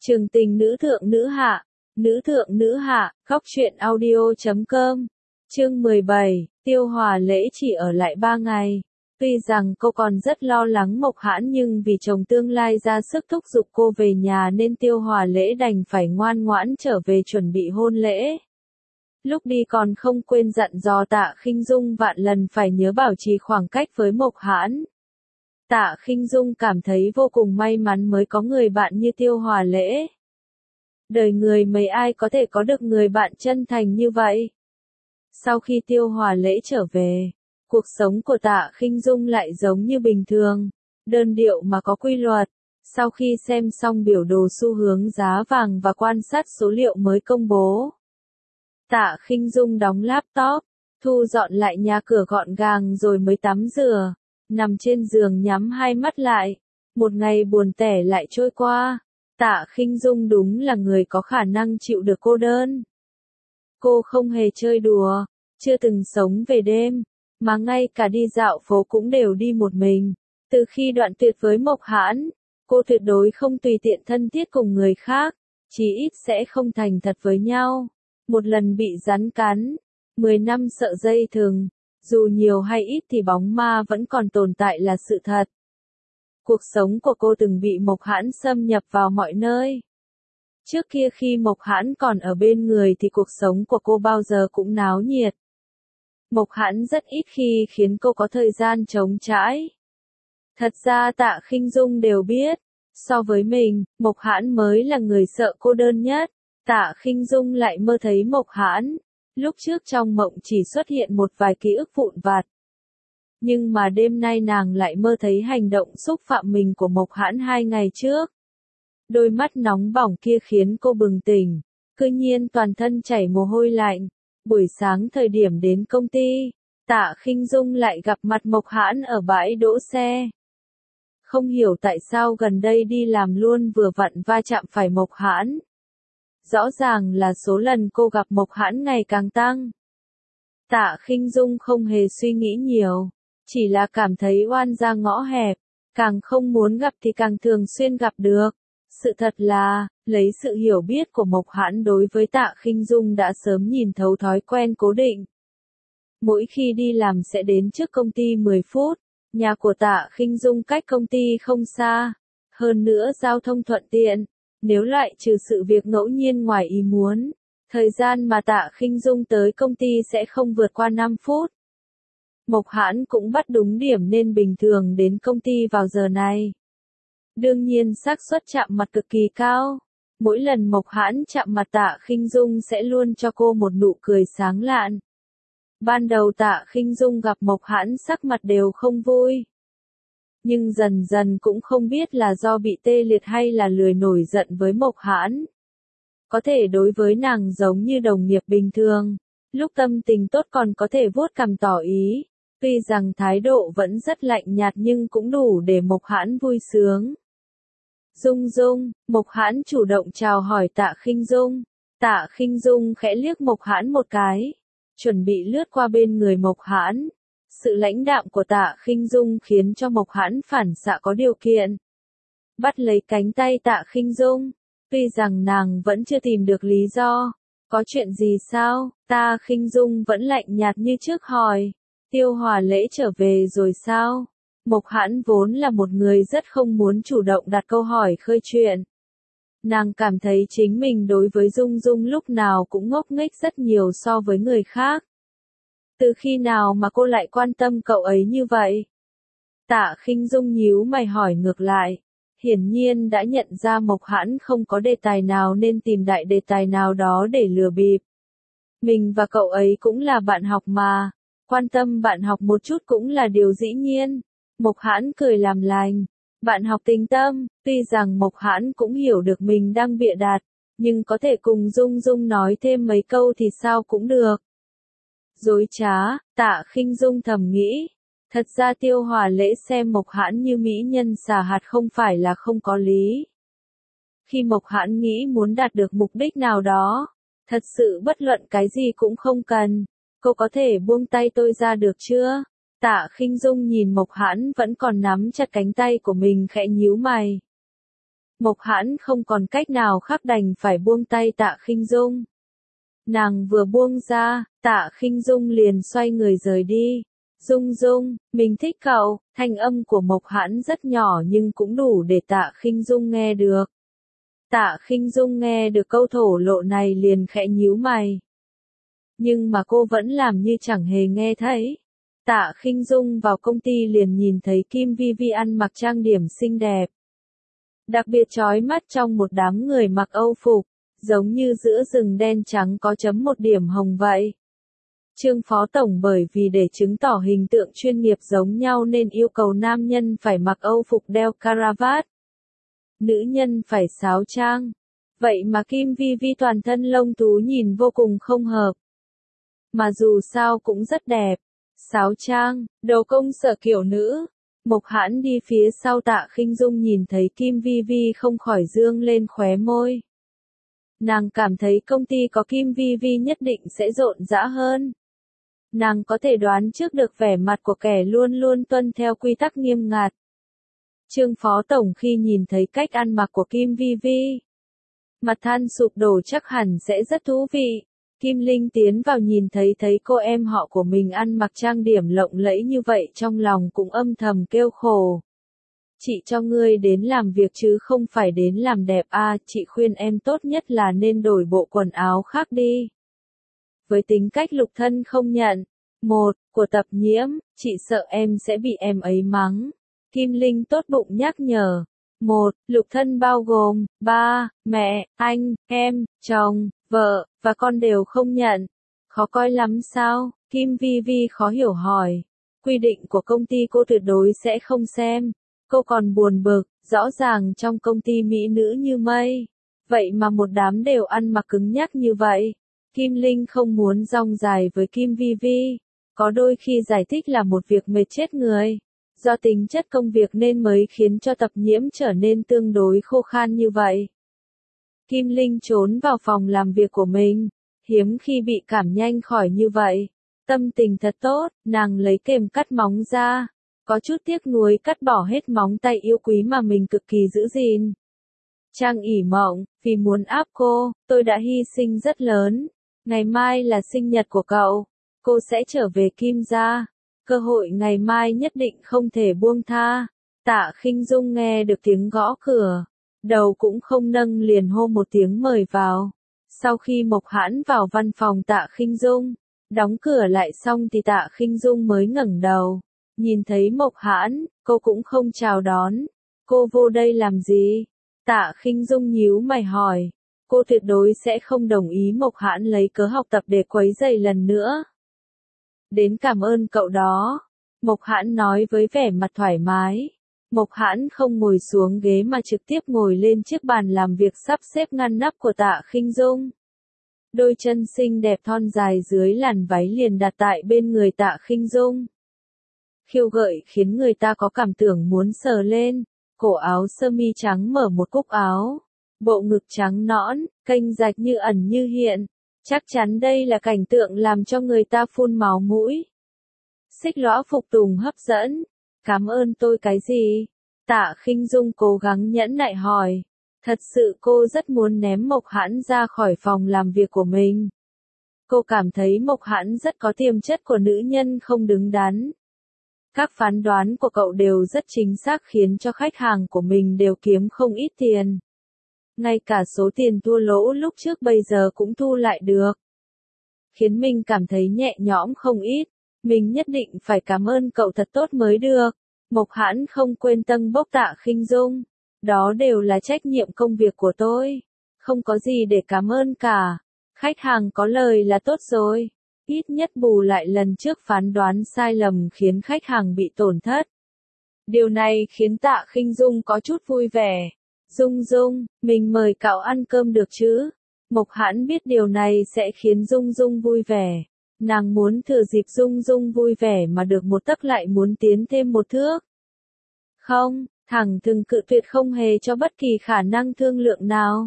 Trường tình nữ thượng nữ hạ, khóc chuyện audio.com. Chương 17, Tiêu Hòa lễ chỉ ở lại 3 ngày. Tuy rằng cô còn rất lo lắng Mộc Hãn nhưng vì chồng tương lai ra sức thúc giục cô về nhà nên Tiêu Hòa lễ đành phải ngoan ngoãn trở về chuẩn bị hôn lễ. Lúc đi còn không quên dặn dò Tạ Khinh Dung vạn lần phải nhớ bảo trì khoảng cách với Mộc Hãn. Tạ Khinh Dung cảm thấy vô cùng may mắn mới có người bạn như Tiêu Hòa lễ. Đời người mấy ai có thể có được người bạn chân thành như vậy. Sau khi Tiêu Hòa lễ trở về, cuộc sống của Tạ Khinh Dung lại giống như bình thường, đơn điệu mà có quy luật. Sau khi xem xong biểu đồ xu hướng giá vàng và quan sát số liệu mới công bố, Tạ Khinh Dung đóng laptop, thu dọn lại nhà cửa gọn gàng rồi mới tắm rửa, nằm trên giường nhắm hai mắt lại. Một ngày buồn tẻ lại trôi qua. Tạ Khinh Dung đúng là người có khả năng chịu được cô đơn. Cô không hề chơi đùa, chưa từng sống về đêm, mà ngay cả đi dạo phố cũng đều đi một mình. Từ khi đoạn tuyệt với Mộc Hãn, cô tuyệt đối không tùy tiện thân thiết cùng người khác, chí ít sẽ không thành thật với nhau. Một lần bị rắn cắn, 10 năm sợ dây thừng, dù nhiều hay ít thì bóng ma vẫn còn tồn tại là sự thật. Cuộc sống của cô từng bị Mộc Hãn xâm nhập vào mọi nơi. Trước kia khi Mộc Hãn còn ở bên người thì cuộc sống của cô bao giờ cũng náo nhiệt. Mộc Hãn rất ít khi khiến cô có thời gian trống trải. Thật ra Tạ Khinh Dung đều biết, so với mình, Mộc Hãn mới là người sợ cô đơn nhất. Tạ Khinh Dung lại mơ thấy Mộc Hãn. Lúc trước trong mộng chỉ xuất hiện một vài ký ức vụn vặt. Nhưng mà đêm nay nàng lại mơ thấy hành động xúc phạm mình của Mộc Hãn 2 ngày trước. Đôi mắt nóng bỏng kia khiến cô bừng tỉnh, cư nhiên toàn thân chảy mồ hôi lạnh. Buổi sáng thời điểm đến công ty, Tạ Khinh Dung lại gặp mặt Mộc Hãn ở bãi đỗ xe. Không hiểu tại sao gần đây đi làm luôn vừa vặn va chạm phải Mộc Hãn. Rõ ràng là số lần cô gặp Mộc Hãn ngày càng tăng. Tạ Khinh Dung không hề suy nghĩ nhiều, chỉ là cảm thấy oan ra ngõ hẹp, càng không muốn gặp thì càng thường xuyên gặp được. Sự thật là, lấy sự hiểu biết của Mộc Hãn đối với Tạ Khinh Dung đã sớm nhìn thấu thói quen cố định. Mỗi khi đi làm sẽ đến trước công ty 10 phút, nhà của Tạ Khinh Dung cách công ty không xa, hơn nữa giao thông thuận tiện, nếu loại trừ sự việc ngẫu nhiên ngoài ý muốn, thời gian mà Tạ Khinh Dung tới công ty sẽ không vượt qua 5 phút. Mộc Hãn cũng bắt đúng điểm nên bình thường đến công ty vào giờ này. Đương nhiên xác suất chạm mặt cực kỳ cao. Mỗi lần Mộc Hãn chạm mặt Tạ Khinh Dung sẽ luôn cho cô một nụ cười sáng lạn. Ban đầu Tạ Khinh Dung gặp Mộc Hãn sắc mặt đều không vui. Nhưng dần dần cũng không biết là do bị tê liệt hay là lười nổi giận với Mộc Hãn. Có thể đối với nàng giống như đồng nghiệp bình thường. Lúc tâm tình tốt còn có thể vuốt cằm tỏ ý. Tuy rằng thái độ vẫn rất lạnh nhạt nhưng cũng đủ để Mộc Hãn vui sướng. Dung Dung, Mộc Hãn chủ động chào hỏi Tạ Khinh Dung. Tạ Khinh Dung khẽ liếc Mộc Hãn một cái, chuẩn bị lướt qua bên người Mộc Hãn. Sự lãnh đạm của Tạ Khinh Dung khiến cho Mộc Hãn phản xạ có điều kiện. Bắt lấy cánh tay Tạ Khinh Dung, tuy rằng nàng vẫn chưa tìm được lý do. Có chuyện gì sao? Tạ Khinh Dung vẫn lạnh nhạt như trước hỏi. Tiêu Hòa lễ trở về rồi sao? Mộc Hãn vốn là một người rất không muốn chủ động đặt câu hỏi khơi chuyện. Nàng cảm thấy chính mình đối với Dung Dung lúc nào cũng ngốc nghếch rất nhiều so với người khác. Từ khi nào mà cô lại quan tâm cậu ấy như vậy? Tạ Khinh Dung nhíu mày hỏi ngược lại. Hiển nhiên đã nhận ra Mộc Hãn không có đề tài nào nên tìm đại đề tài nào đó để lừa bịp. Mình và cậu ấy cũng là bạn học mà. Quan tâm bạn học một chút cũng là điều dĩ nhiên. Mộc Hãn cười làm lành. Bạn học tình tâm, tuy rằng Mộc Hãn cũng hiểu được mình đang bịa đặt, nhưng có thể cùng Dung Dung nói thêm mấy câu thì sao cũng được. Dối trá, Tạ Khinh Dung thầm nghĩ. Thật ra Tiêu Hòa lễ xem Mộc Hãn như mỹ nhân xà hạt không phải là không có lý. Khi Mộc Hãn nghĩ muốn đạt được mục đích nào đó, thật sự bất luận cái gì cũng không cần. Cô có thể buông tay tôi ra được chưa? Tạ Khinh Dung nhìn Mộc Hãn vẫn còn nắm chặt cánh tay của mình khẽ nhíu mày. Mộc Hãn không còn cách nào khác đành phải buông tay Tạ Khinh Dung. Nàng vừa buông ra, Tạ Khinh Dung liền xoay người rời đi. Dung Dung, mình thích cậu, thanh âm của Mộc Hãn rất nhỏ nhưng cũng đủ để Tạ Khinh Dung nghe được. Tạ Khinh Dung nghe được câu thổ lộ này liền khẽ nhíu mày. Nhưng mà cô vẫn làm như chẳng hề nghe thấy. Tạ Khinh Dung vào công ty liền nhìn thấy Kim Vi Vi ăn mặc trang điểm xinh đẹp. Đặc biệt chói mắt trong một đám người mặc Âu phục, giống như giữa rừng đen trắng có chấm một điểm hồng vậy. Trương Phó Tổng bởi vì để chứng tỏ hình tượng chuyên nghiệp giống nhau nên yêu cầu nam nhân phải mặc Âu phục đeo caravat. Nữ nhân phải sáo trang. Vậy mà Kim Vi Vi toàn thân lông thú nhìn vô cùng không hợp. Mà dù sao cũng rất đẹp. Sáo trang, đồ công sở kiểu nữ. Mộc Hãn đi phía sau Tạ Khinh Dung nhìn thấy Kim Vi Vi không khỏi dương lên khóe môi. Nàng cảm thấy công ty có Kim Vi Vi nhất định sẽ rộn rã hơn. Nàng có thể đoán trước được vẻ mặt của kẻ luôn luôn tuân theo quy tắc nghiêm ngặt. Trương Phó Tổng khi nhìn thấy cách ăn mặc của Kim Vi Vi, mặt than sụp đổ chắc hẳn sẽ rất thú vị. Kim Linh tiến vào nhìn thấy cô em họ của mình ăn mặc trang điểm lộng lẫy như vậy trong lòng cũng âm thầm kêu khổ. Chị cho ngươi đến làm việc chứ không phải đến làm đẹp à, chị khuyên em tốt nhất là nên đổi bộ quần áo khác đi. Với tính cách Lục Thân không nhận, của Tập Nhiễm, chị sợ em sẽ bị em ấy mắng. Kim Linh tốt bụng nhắc nhở. Lục Thân bao gồm, ba, mẹ, anh, em, chồng, vợ, và con đều không nhận. Khó coi lắm sao? Kim Vi Vi khó hiểu hỏi. Quy định của công ty cô tuyệt đối sẽ không xem. Cô còn buồn bực, rõ ràng trong công ty mỹ nữ như mây. Vậy mà một đám đều ăn mặc cứng nhắc như vậy. Kim Linh không muốn rong dài với Kim Vi Vi. Có đôi khi giải thích là một việc mệt chết người. Do tính chất công việc nên mới khiến cho Tập Nhiễm trở nên tương đối khô khan như vậy. Kim Linh trốn vào phòng làm việc của mình, hiếm khi bị cảm nhanh khỏi như vậy. Tâm tình thật tốt, nàng lấy kềm cắt móng ra, có chút tiếc nuối cắt bỏ hết móng tay yêu quý mà mình cực kỳ giữ gìn. Trang ỉ mộng, vì muốn áp cô, tôi đã hy sinh rất lớn. Ngày mai là sinh nhật của cậu, cô sẽ trở về Kim gia. Cơ hội ngày mai nhất định không thể buông tha. Tạ Khinh Dung nghe được tiếng gõ cửa, đầu cũng không nâng liền hô một tiếng mời vào. Sau khi Mộc Hãn vào văn phòng Tạ Khinh Dung, đóng cửa lại xong thì Tạ Khinh Dung mới ngẩng đầu. Nhìn thấy Mộc Hãn, cô cũng không chào đón. Cô vô đây làm gì? Tạ Khinh Dung nhíu mày hỏi. Cô tuyệt đối sẽ không đồng ý Mộc Hãn lấy cớ học tập để quấy rầy lần nữa. Đến cảm ơn cậu đó. Mộc Hãn nói với vẻ mặt thoải mái. Mộc Hãn không ngồi xuống ghế mà trực tiếp ngồi lên chiếc bàn làm việc sắp xếp ngăn nắp của Tạ Khinh Dung. Đôi chân xinh đẹp thon dài dưới làn váy liền đặt tại bên người Tạ Khinh Dung. Khiêu gợi khiến người ta có cảm tưởng muốn sờ lên. Cổ áo sơ mi trắng mở một cúc áo. Bộ ngực trắng nõn, kênh rạch như ẩn như hiện. Chắc chắn đây là cảnh tượng làm cho người ta phun máu mũi. Xích lõa phục tùng hấp dẫn. Cảm ơn tôi cái gì? Tạ Khinh Dung cố gắng nhẫn nại hỏi. Thật sự cô rất muốn ném Mộc Hãn ra khỏi phòng làm việc của mình. Cô cảm thấy Mộc Hãn rất có tiềm chất của nữ nhân không đứng đắn. Các phán đoán của cậu đều rất chính xác khiến cho khách hàng của mình đều kiếm không ít tiền. Ngay cả số tiền thua lỗ lúc trước bây giờ cũng thu lại được. Khiến mình cảm thấy nhẹ nhõm không ít. Mình nhất định phải cảm ơn cậu thật tốt mới được. Mộc Hãn không quên tâng bốc Tạ Khinh Dung. Đó đều là trách nhiệm công việc của tôi. Không có gì để cảm ơn cả. Khách hàng có lời là tốt rồi. Ít nhất bù lại lần trước phán đoán sai lầm khiến khách hàng bị tổn thất. Điều này khiến Tạ Khinh Dung có chút vui vẻ. Dung Dung, mình mời cậu ăn cơm được chứ? Mộc Hãn biết điều này sẽ khiến Dung Dung vui vẻ. Nàng muốn thừa dịp Dung Dung vui vẻ mà được một tấc lại muốn tiến thêm một thước. Không, thẳng thừng cự tuyệt không hề cho bất kỳ khả năng thương lượng nào.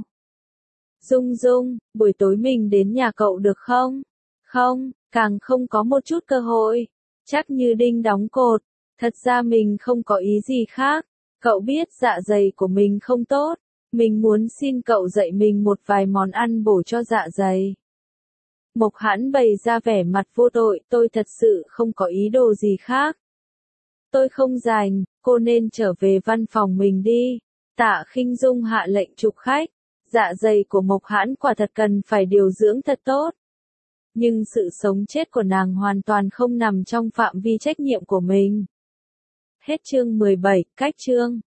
Dung Dung, buổi tối mình đến nhà cậu được không? Không, càng không có một chút cơ hội. Chắc như đinh đóng cột. Thật ra mình không có ý gì khác. Cậu biết dạ dày của mình không tốt. Mình muốn xin cậu dạy mình một vài món ăn bổ cho dạ dày. Mộc Hãn bày ra vẻ mặt vô tội, tôi thật sự không có ý đồ gì khác. Tôi không rảnh, cô nên trở về văn phòng mình đi. Tạ Khinh Dung hạ lệnh chụp khách. Dạ dày của Mộc Hãn quả thật cần phải điều dưỡng thật tốt. Nhưng sự sống chết của nàng hoàn toàn không nằm trong phạm vi trách nhiệm của mình. Hết chương 17, cách chương.